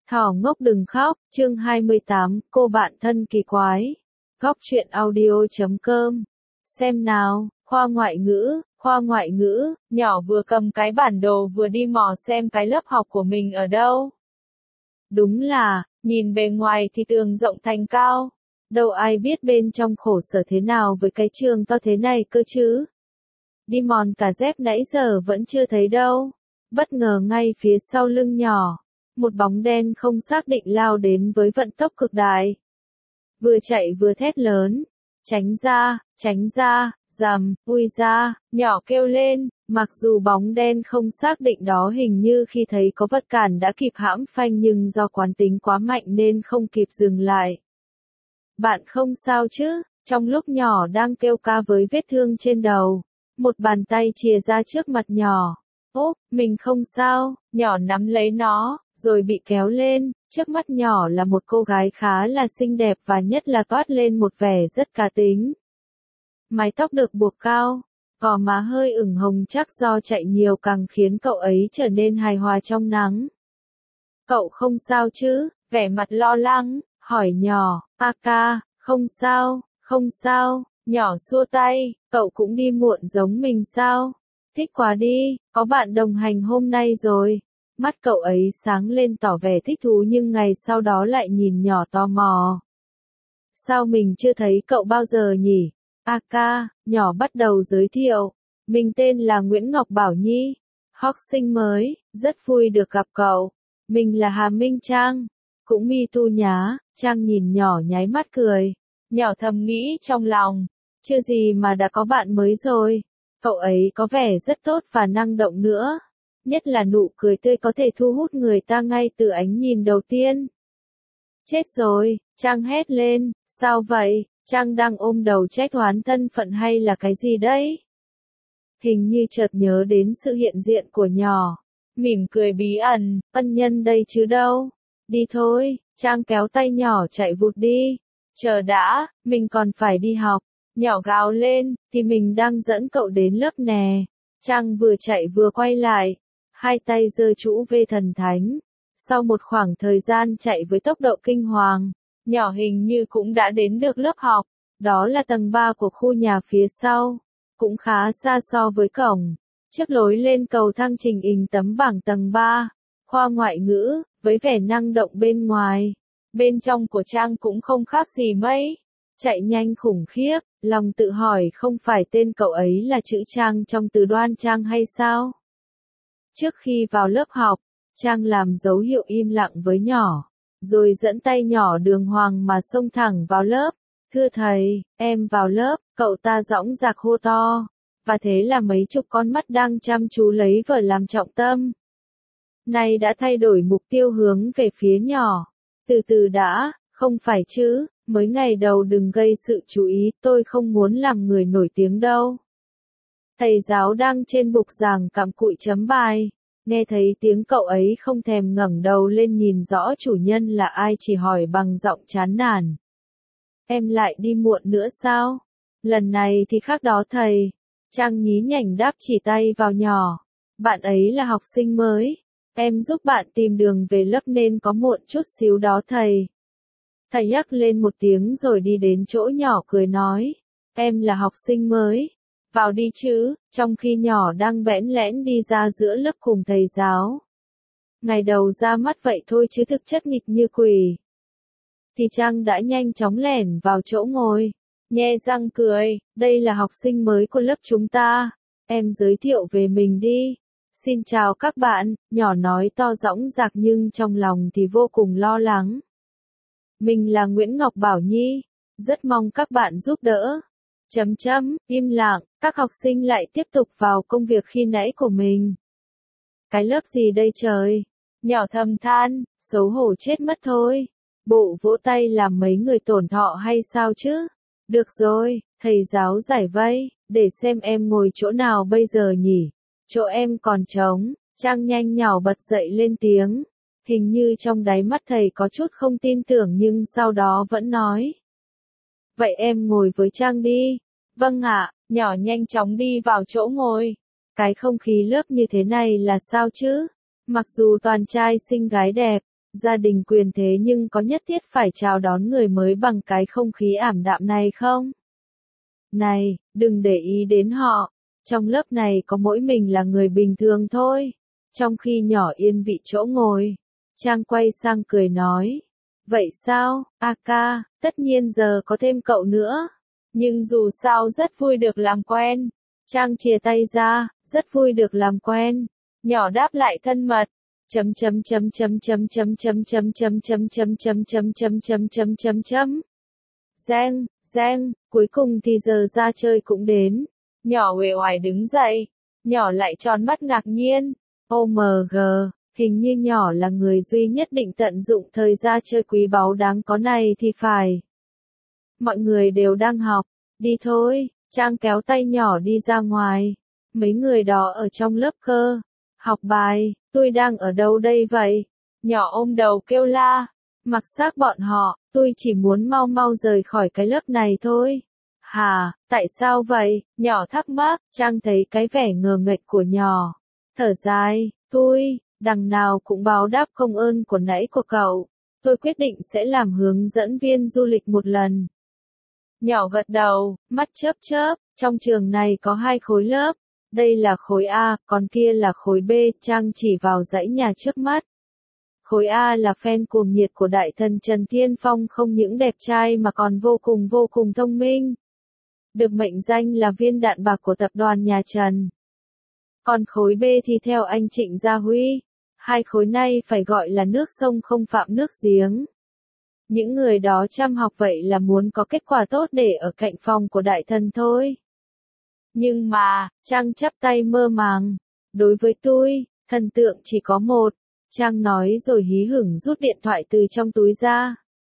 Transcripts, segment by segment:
Thỏ ngốc đừng khóc, chương 28, cô bạn thân kỳ quái. Góc truyện audio.com. Xem nào, khoa ngoại ngữ, nhỏ vừa cầm cái bản đồ vừa đi mò xem cái lớp học của mình ở đâu. Đúng là, nhìn bề ngoài thì tường rộng thành cao. Đâu ai biết bên trong khổ sở thế nào với cái trường to thế này cơ chứ. Đi mòn cả dép nãy giờ vẫn chưa thấy đâu. Bất ngờ ngay phía sau lưng nhỏ. Một bóng đen không xác định lao đến với vận tốc cực đại. Vừa chạy vừa thét lớn. Tránh ra, rầm, ui ra, nhỏ kêu lên, mặc dù bóng đen không xác định đó hình như khi thấy có vật cản đã kịp hãm phanh nhưng do quán tính quá mạnh nên không kịp dừng lại. Bạn không sao chứ? Trong lúc nhỏ đang kêu ca với vết thương trên đầu, một bàn tay chìa ra trước mặt nhỏ. Ốp, mình không sao, nhỏ nắm lấy nó, rồi bị kéo lên, trước mắt nhỏ là một cô gái khá là xinh đẹp và nhất là toát lên một vẻ rất cá tính. Mái tóc được buộc cao, gò má hơi ửng hồng chắc do chạy nhiều càng khiến cậu ấy trở nên hài hòa trong nắng. Cậu không sao chứ? Vẻ mặt lo lắng, hỏi nhỏ, ca, không sao, nhỏ xua tay, cậu cũng đi muộn giống mình sao? Thích quá đi, có bạn đồng hành hôm nay rồi. Mắt cậu ấy sáng lên tỏ vẻ thích thú nhưng ngày sau đó lại nhìn nhỏ tò mò. Sao mình chưa thấy cậu bao giờ nhỉ? Ca, nhỏ bắt đầu giới thiệu. Mình tên là Nguyễn Ngọc Bảo Nhi, học sinh mới, rất vui được gặp cậu. Mình là Hà Minh Trang, cũng me too nhá. Trang nhìn nhỏ nháy mắt cười. Nhỏ thầm nghĩ trong lòng, chưa gì mà đã có bạn mới rồi. Cậu ấy có vẻ rất tốt và năng động nữa. Nhất là nụ cười tươi có thể thu hút người ta ngay từ ánh nhìn đầu tiên. Chết rồi, Trang hét lên, sao vậy? Trang đang ôm đầu trách oán thân phận hay là cái gì đấy? Hình như chợt nhớ đến sự hiện diện của nhỏ. Mỉm cười bí ẩn, ân nhân đây chứ đâu. Đi thôi, Trang kéo tay nhỏ chạy vụt đi. Chờ đã, mình còn phải đi học. Nhỏ gào lên, thì mình đang dẫn cậu đến lớp nè. Trang vừa chạy vừa quay lại. Hai tay giơ chũ về thần thánh. Sau một khoảng thời gian chạy với tốc độ kinh hoàng, nhỏ hình như cũng đã đến được lớp học. Đó là tầng 3 của khu nhà phía sau. Cũng khá xa so với cổng. Trước lối lên cầu thang trình hình tấm bảng tầng 3. Khoa ngoại ngữ, với vẻ năng động bên ngoài. Bên trong của Trang cũng không khác gì mấy. Chạy nhanh khủng khiếp, lòng tự hỏi không phải tên cậu ấy là chữ Trang trong từ đoan Trang hay sao? Trước khi vào lớp học, Trang làm dấu hiệu im lặng với nhỏ, rồi dẫn tay nhỏ đường hoàng mà xông thẳng vào lớp. Thưa thầy, em vào lớp, cậu ta dõng dạc hô to. Và thế là mấy chục con mắt đang chăm chú lấy vở làm trọng tâm. Nay đã thay đổi mục tiêu hướng về phía nhỏ. Từ từ đã, không phải chứ, mới ngày đầu đừng gây sự chú ý, tôi không muốn làm người nổi tiếng đâu. Thầy giáo đang trên bục giảng cặm cụi chấm bài. Nghe thấy tiếng cậu ấy không thèm ngẩng đầu lên nhìn rõ chủ nhân là ai chỉ hỏi bằng giọng chán nản. Em lại đi muộn nữa sao? Lần này thì khác đó thầy. Trang nhí nhảnh đáp chỉ tay vào nhỏ. Bạn ấy là học sinh mới. Em giúp bạn tìm đường về lớp nên có muộn chút xíu đó thầy. Thầy nhắc lên một tiếng rồi đi đến chỗ nhỏ cười nói. Em là học sinh mới. Vào đi chứ, trong khi nhỏ đang bẽn lẽn đi ra giữa lớp cùng thầy giáo. Ngày đầu ra mắt vậy thôi chứ thực chất nghịch như quỷ. Thì Trang đã nhanh chóng lẻn vào chỗ ngồi. Nhe răng cười, đây là học sinh mới của lớp chúng ta. Em giới thiệu về mình đi. Xin chào các bạn, nhỏ nói to dõng dạc nhưng trong lòng thì vô cùng lo lắng. Mình là Nguyễn Ngọc Bảo Nhi, rất mong các bạn giúp đỡ. Im lặng, các học sinh lại tiếp tục vào công việc khi nãy của mình. Cái lớp gì đây trời? Nhỏ thầm than, xấu hổ chết mất thôi. Bộ vỗ tay làm mấy người tổn thọ hay sao chứ? Được rồi, thầy giáo giải vây, để xem em ngồi chỗ nào bây giờ nhỉ? Chỗ em còn trống. Trang nhanh nhảu bật dậy lên tiếng. Hình như trong đáy mắt thầy có chút không tin tưởng nhưng sau đó vẫn nói. Vậy em ngồi với Trang đi. Vâng ạ, nhỏ nhanh chóng đi vào chỗ ngồi. Cái không khí lớp như thế này là sao chứ? Mặc dù toàn trai xinh gái đẹp, Gia đình quyền thế nhưng có nhất thiết phải chào đón người mới bằng cái không khí ảm đạm này không? Này, đừng để ý đến họ. Trong lớp này có mỗi mình là người bình thường thôi. Trong khi nhỏ yên vị chỗ ngồi, Trang quay sang cười nói. Vậy sao, a ca, tất nhiên giờ có thêm cậu nữa. Nhưng dù sao rất vui được làm quen. Trang chìa tay ra, rất vui được làm quen. Nhỏ đáp lại thân mật. Chấm chấm chấm chấm chấm chấm chấm chấm chấm chấm chấm chấm chấm chấm chấm chấm chấm chấm. Giang, Giang, cuối cùng thì giờ ra chơi cũng đến. Nhỏ uể oải đứng dậy. Nhỏ lại tròn mắt ngạc nhiên. OMG, hình như nhỏ là người duy nhất định tận dụng thời ra chơi quý báu đáng có này thì phải. Mọi người đều đang học. Đi thôi, Trang kéo tay nhỏ đi ra ngoài. Mấy người đó ở trong lớp cơ. Học bài, tôi đang ở đâu đây vậy? Nhỏ ôm đầu kêu la. Mặc xác bọn họ, tôi chỉ muốn mau mau rời khỏi cái lớp này thôi. Hà, tại sao vậy? Nhỏ thắc mắc, Trang thấy cái vẻ ngờ nghệch của nhỏ. Thở dài, tôi, đằng nào cũng báo đáp công ơn của nãy của cậu. Tôi quyết định sẽ làm hướng dẫn viên du lịch một lần. Nhỏ gật đầu, mắt chớp chớp, trong trường này có 2 khối lớp. Đây là khối A, còn kia là khối B, Trang chỉ vào dãy nhà trước mắt. Khối A là fan cuồng nhiệt của đại thần Trần Thiên Phong, không những đẹp trai mà còn vô cùng thông minh. Được mệnh danh là viên đạn bạc của tập đoàn nhà Trần. Còn khối B thì theo anh Trịnh Gia Huy, 2 khối này phải gọi là nước sông không phạm nước giếng. Những người đó chăm học vậy là muốn có kết quả tốt để ở cạnh phòng của đại thần thôi. Nhưng mà, Trang chắp tay mơ màng. Đối với tôi, thần tượng chỉ có một. Trang nói rồi hí hửng rút điện thoại từ trong túi ra.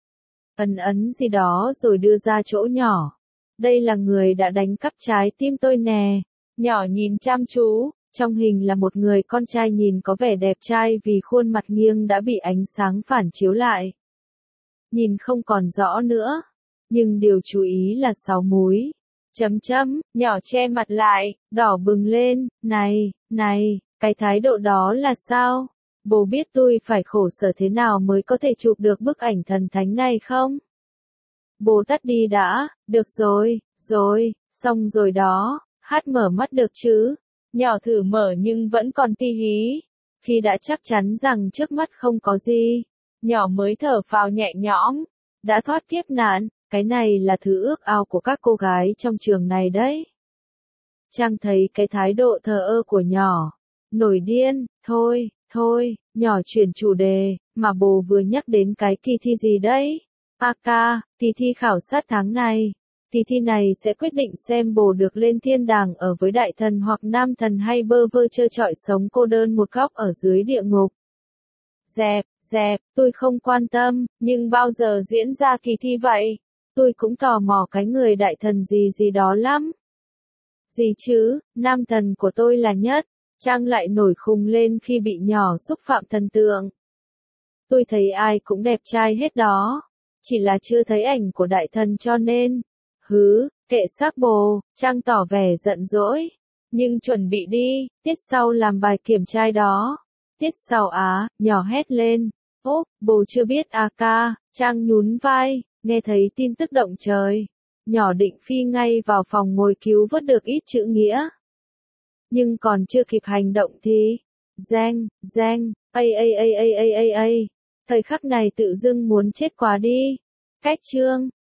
Ấn gì đó rồi đưa ra chỗ nhỏ. Đây là người đã đánh cắp trái tim tôi nè. Nhỏ nhìn chăm chú. Trong hình là một người con trai nhìn có vẻ đẹp trai vì khuôn mặt nghiêng đã bị ánh sáng phản chiếu lại. Nhìn không còn rõ nữa. Nhưng điều chú ý là 6 múi. Nhỏ che mặt lại, đỏ bừng lên, này, cái thái độ đó là sao? Bố biết tôi phải khổ sở thế nào mới có thể chụp được bức ảnh thần thánh này không? Bố tắt đi đã, được rồi, xong rồi đó, hát mở mắt được chứ? Nhỏ thử mở nhưng vẫn còn tí hí. Khi đã chắc chắn rằng trước mắt không có gì, nhỏ mới thở phào nhẹ nhõm, đã thoát kiếp nạn. Cái này là thứ ước ao của các cô gái trong trường này đấy. Trang thấy cái thái độ thờ ơ của nhỏ. Nổi điên, thôi, nhỏ chuyển chủ đề, mà bố vừa nhắc đến cái kỳ thi gì đấy? Ca, kỳ thi khảo sát tháng này. Kỳ thi này sẽ quyết định xem bố được lên thiên đàng ở với đại thần hoặc nam thần hay bơ vơ trơ trọi sống cô đơn một góc ở dưới địa ngục. Dẹp, tôi không quan tâm, nhưng bao giờ diễn ra kỳ thi vậy? Tôi cũng tò mò cái người đại thần gì đó lắm. Gì chứ, nam thần của tôi là nhất. Trang lại nổi khùng lên khi bị nhỏ xúc phạm thần tượng. Tôi thấy ai cũng đẹp trai hết đó. Chỉ là chưa thấy ảnh của đại thần cho nên. Kệ xác bồ, Trang tỏ vẻ giận dỗi. Nhưng chuẩn bị đi, tiết sau làm bài kiểm tra đó. Tiết sau á, nhỏ hét lên. Bố chưa biết ca, Trang nhún vai. Nghe thấy tin tức động trời, nhỏ định phi ngay vào phòng ngồi cứu vớt được ít chữ nghĩa. Nhưng còn chưa kịp hành động thì, Giang, thời khắc này tự dưng muốn chết quá đi. Cách chương